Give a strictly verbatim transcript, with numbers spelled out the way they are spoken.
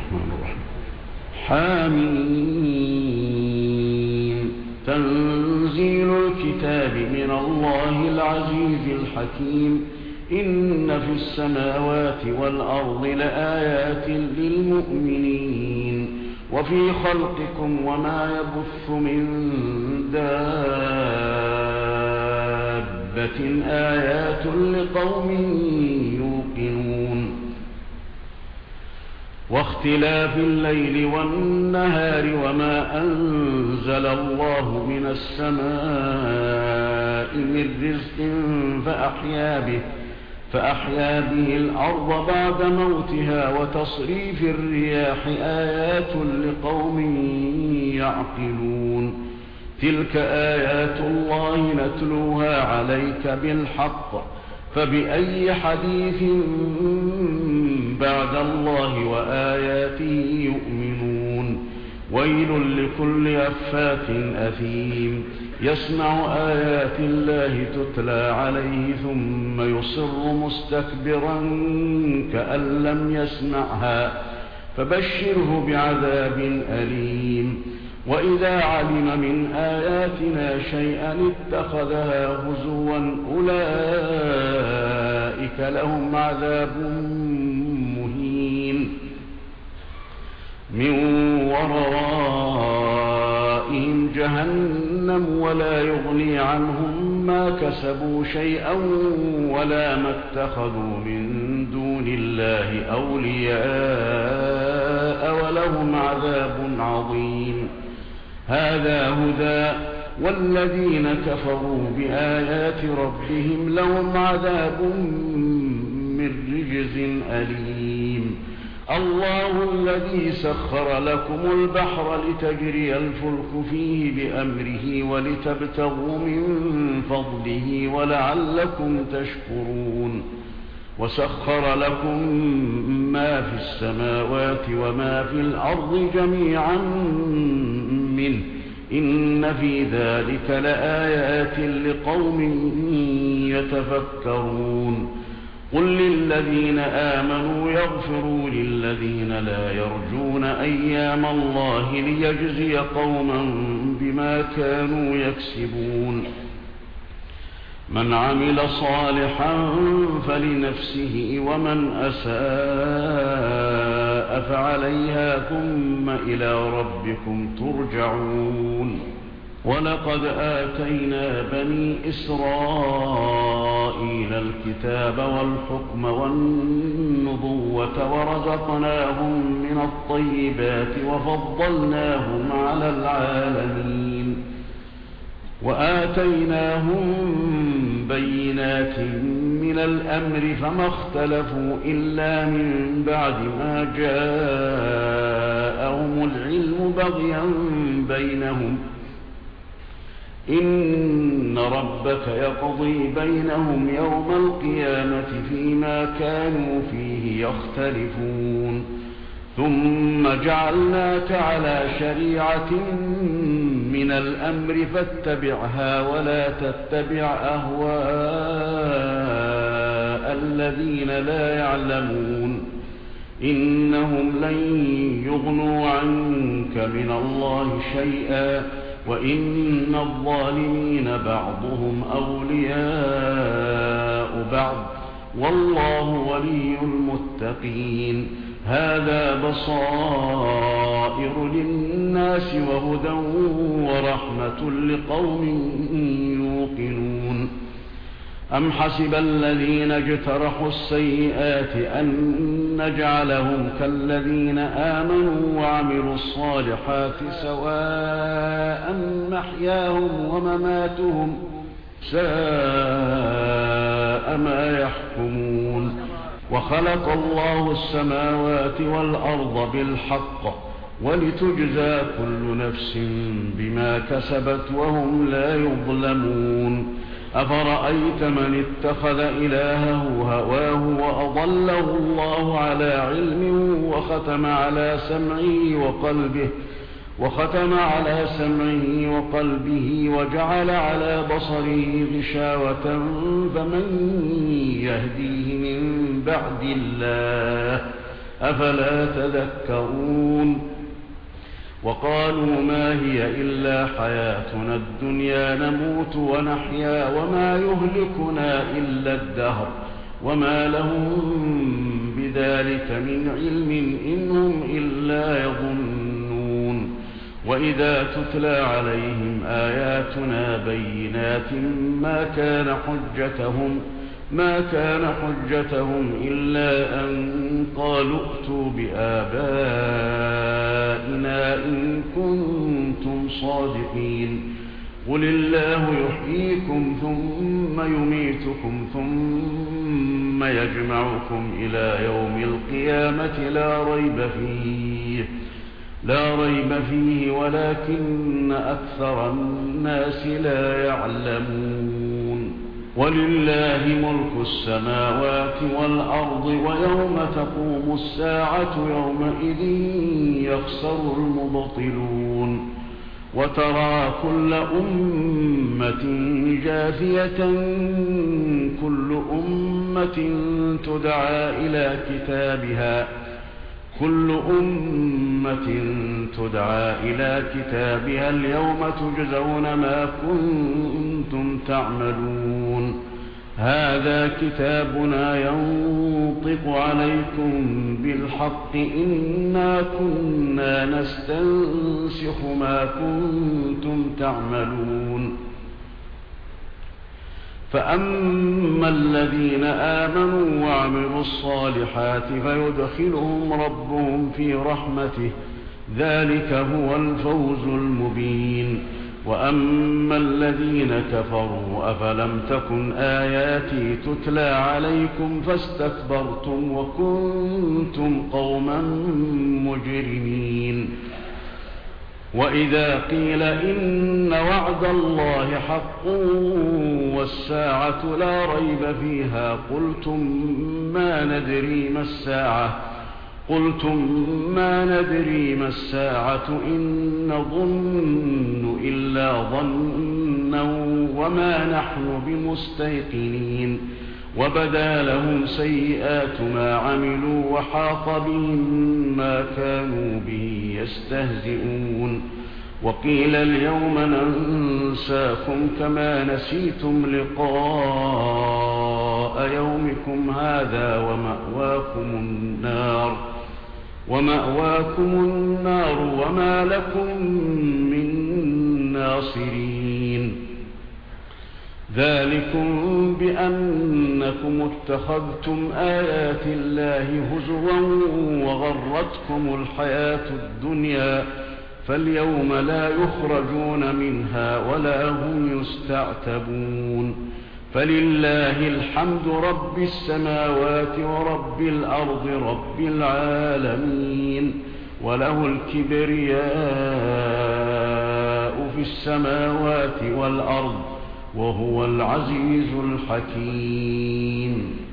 الرحمن الرحيم. حميم. تنزيل الكتاب من الله العزيز الحكيم. إن في السماوات والأرض لآيات للمؤمنين وفي خلقكم وما يبث من دابة آيات لقوم يوقنون. واختلاف الليل والنهار وما أنزل الله من السماء من رزق فأحيا به فأحيا به الأرض بعد موتها وتصريف الرياح آيات لقوم يعقلون. تلك آيات الله نتلوها عليك بالحق فبأي حديث بعد الله وآياته يؤمنون. ويل لكل أفاك أثيم يسمع آيات الله تتلى عليه ثم يصر مستكبرا كأن لم يسمعها فبشره بعذاب أليم. وإذا علم من آياتنا شيئا اتخذها هزوا أولئك لهم عذاب مهين من ورائهم جهنم ولا يغني عنهم ما كسبوا شيئا ولا ما اتخذوا من دون الله أولياء ولهم عذاب عظيم. هذا هدى والذين كفروا بآيات ربهم لهم عذاب من رجز أليم. الله الذي سخر لكم البحر لتجري الفلك فيه بأمره ولتبتغوا من فضله ولعلكم تشكرون. وسخر لكم ما في السماوات وما في الأرض جميعا منه إن في ذلك لآيات لقوم يتفكرون. قل للذين آمنوا يغفروا للذين لا يرجون أيام الله ليجزي قوما بما كانوا يكسبون. من عمل صالحا فلنفسه ومن أساء فعليها ثم إلى ربكم ترجعون. ولقد آتينا بني إسرائيل الكتاب والحكم والنبوة ورزقناهم من الطيبات وفضلناهم على العالمين وآتيناهم بينات من الأمر فما اختلفوا إلا من بعد ما جاءهم العلم بغيا بينهم. إن ربك يقضي بينهم يوم القيامة فيما كانوا فيه يختلفون. ثم جعلناك على شريعة من الأمر فاتبعها ولا تتبع أهواء الذين لا يعلمون. إنهم لن يغنوا عنك من الله شيئا وإن الظالمين بعضهم أولياء بعض والله ولي المتقين. هذا بصائر للناس وهدى ورحمة لقوم يوقنون. أم حسب الذين اجترحوا السيئات أن نجعلهم كالذين آمنوا وعملوا الصالحات سواء محياهم ومماتهم ساء ما يحكمون. وخلق الله السماوات والأرض بالحق ولتجزى كل نفس بما كسبت وهم لا يظلمون. أفرأيت من اتخذ إلهه هواه وأضله الله على علم وختم على سمعه وقلبه وختم على سمعه وقلبه وجعل على بصره غشاوة فمن يهديه من بعد الله أفلا تذكرون وقالوا ما هي إلا حياتنا الدنيا نموت ونحيا وما يهلكنا إلا الدهر وما لهم بذلك من علم إن هم إلا يظنون وإذا تتلى عليهم آياتنا بينات ما كان حجتهم ما كان حجتهم إلا أن قالوا ائتوا بآبائنا إن كنتم صادقين قل الله يحييكم ثم يميتكم ثم يجمعكم إلى يوم القيامة لا ريب فيه لا ريب فيه ولكن أكثر الناس لا يعلمون ولله ملك السماوات والأرض ويوم تقوم الساعة يومئذ يخسر المبطلون وترى كل أمة جاثية كل أمة تدعى إلى كتابها كل أمة تدعى إلى كتابها اليوم تجزون ما كنتم تعملون هذا كتابنا ينطق عليكم بالحق إنا كنا نستنسخ ما كنتم تعملون فأما الذين آمنوا وعملوا الصالحات فيدخلهم ربهم في رحمته ذلك هو الفوز المبين وأما الذين كفروا أفلم تكن آياتي تتلى عليكم فاستكبرتم وكنتم قوما مجرمين وإذا قيل إن وعد الله حق والساعة لا ريب فيها قلتم ما ندري ما الساعة قلتم ما ندري ما الساعة إن نظن إلا ظنا وما نحن بمستيقنين وبدا لهم سيئات ما عملوا وحاق بهم ما كانوا به يستهزئون وقيل اليوم ننساكم كما نسيتم لقاء يومكم هذا ومأواكم النار ومأواكم النار وما لكم من ناصرين ذلكم بأنكم اتخذتم آيات الله هزوا وغرتكم الحياة الدنيا فاليوم لا يخرجون منها ولا هم يستعتبون فلله الحمد رب السماوات ورب الأرض رب العالمين وله الكبرياء في السماوات والأرض وهو العزيز الحكيم.